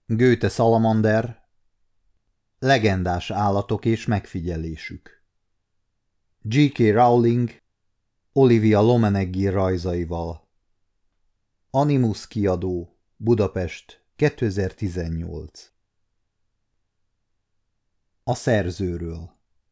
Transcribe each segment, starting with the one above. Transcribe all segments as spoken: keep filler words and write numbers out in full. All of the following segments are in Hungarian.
Goethe Salamander, legendás állatok és megfigyelésük. J K. Rowling, Olivia Lomeneggi rajzaival. Animus kiadó, Budapest, kétezer-tizennyolc. A szerzőről.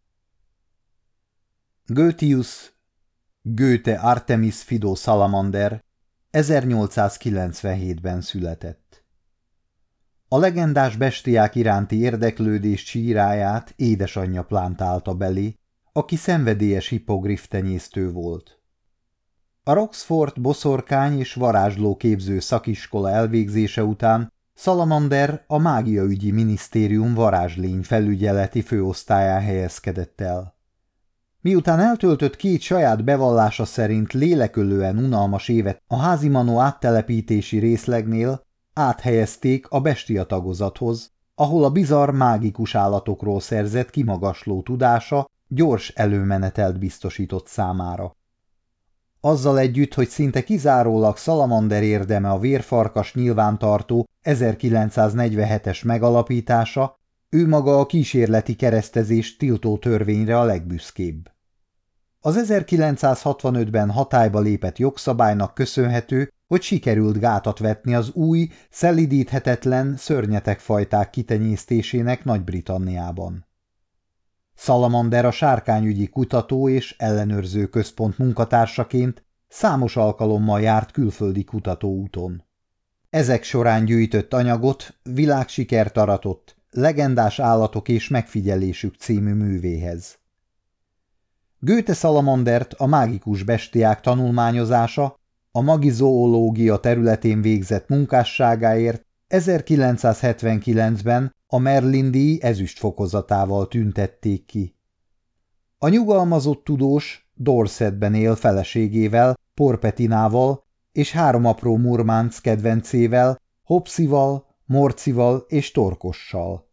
Goetheus, Goethe Artemis Fido Salamander ezernyolcszázkilencvenhétben született. A legendás bestiák iránti érdeklődés csíráját édesanyja plántálta belé, aki szenvedélyes hippogriff tenyésztő volt. A Roxford boszorkány és varázsló képző szakiskola elvégzése után Salamander a mágiaügyi minisztérium varázslény felügyeleti főosztályán helyezkedett el. Miután eltöltött két saját bevallása szerint lélekölően unalmas évet a házimanó áttelepítési részlegnél, áthelyezték a bestia tagozathoz, ahol a bizarr mágikus állatokról szerzett kimagasló tudása gyors előmenetelt biztosított számára. Azzal együtt, hogy szinte kizárólag Salamander érdeme a vérfarkas nyilvántartó ezerkilencszáznegyvenhetes megalapítása, ő maga a kísérleti keresztezés tiltó törvényre a legbüszkébb. Az ezerkilencszázhatvanötben hatályba lépett jogszabálynak köszönhető, hogy sikerült gátat vetni az új, szelidíthetetlen szörnyetegfajták kitenyésztésének Nagy-Britanniában. Salamander a sárkányügyi kutató és ellenőrző központ munkatársaként számos alkalommal járt külföldi kutatóúton. Ezek során gyűjtött anyagot világsikert aratott Legendás állatok és megfigyelésük című művéhez. Goethe Salamandert a mágikus bestiák tanulmányozása, a magizoológia területén végzett munkásságáért ezerkilencszázhetvenkilencben a Merlin-díj ezüst fokozatával tüntették ki. A nyugalmazott tudós Dorsetben él feleségével, Porpetinával és három apró murmánc kedvencével, Hopsival, Morcival és Torkossal.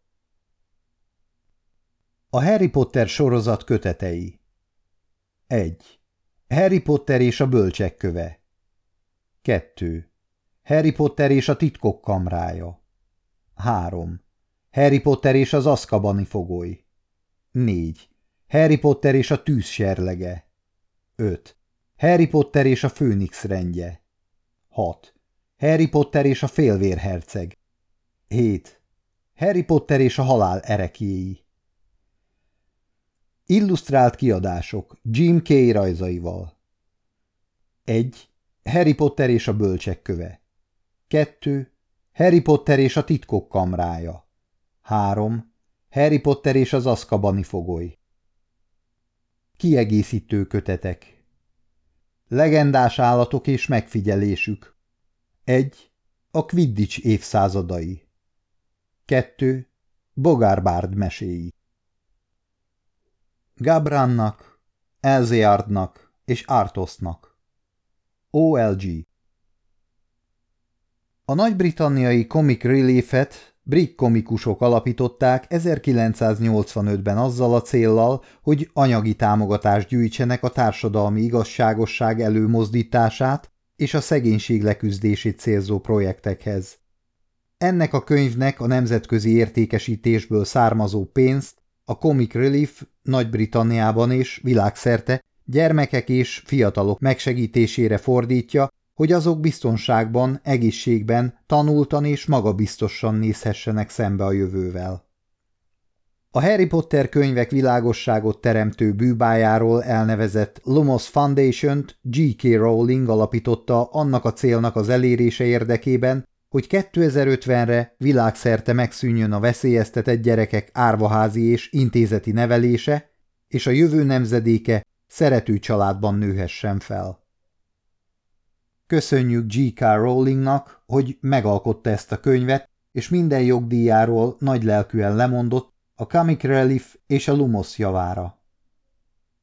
A Harry Potter sorozat kötetei. egy. Harry Potter és a bölcsek köve. kettő. Harry Potter és a titkok kamrája. három. Harry Potter és az azkabani fogoly. négy. Harry Potter és a tűz serlege. öt. Harry Potter és a főnix rendje. hat. Harry Potter és a félvérherceg. hét. Harry Potter és a halál ereklyéi. Illusztrált kiadások Jim Kay rajzaival. egy. Harry Potter és a bölcsek köve. kettő. Harry Potter és a titkok kamrája. három. Harry Potter és az azkabani fogoly. Kiegészítő kötetek. Legendás állatok és megfigyelésük. egy. A Quidditch évszázadai. kettő. Bogárbárd meséi. Gabrannak, Elzeardnak és Arthosnak. O L G. A nagy-britanniai Comic Relief-et brit komikusok alapították ezerkilencszáznyolcvanötben azzal a céllal, hogy anyagi támogatást gyűjtsenek a társadalmi igazságosság előmozdítását és a szegénység leküzdését célzó projektekhez. Ennek a könyvnek a nemzetközi értékesítésből származó pénzt a Comic Relief Nagy-Britanniában és világszerte gyermekek és fiatalok megsegítésére fordítja, hogy azok biztonságban, egészségben, tanultan és magabiztosan nézhessenek szembe a jövővel. A Harry Potter könyvek világosságot teremtő bűbájáról elnevezett Lumos Foundation-t J K. Rowling alapította annak a célnak az elérése érdekében, hogy kétezer-ötvenre világszerte megszűnjön a veszélyeztetett gyerekek árvaházi és intézeti nevelése, és a jövő nemzedéke szerető családban nőhessen fel. Köszönjük J K. Rowlingnak, hogy megalkotta ezt a könyvet, és minden jogdíjáról nagylelkűen lemondott a Comic Relief és a Lumos javára.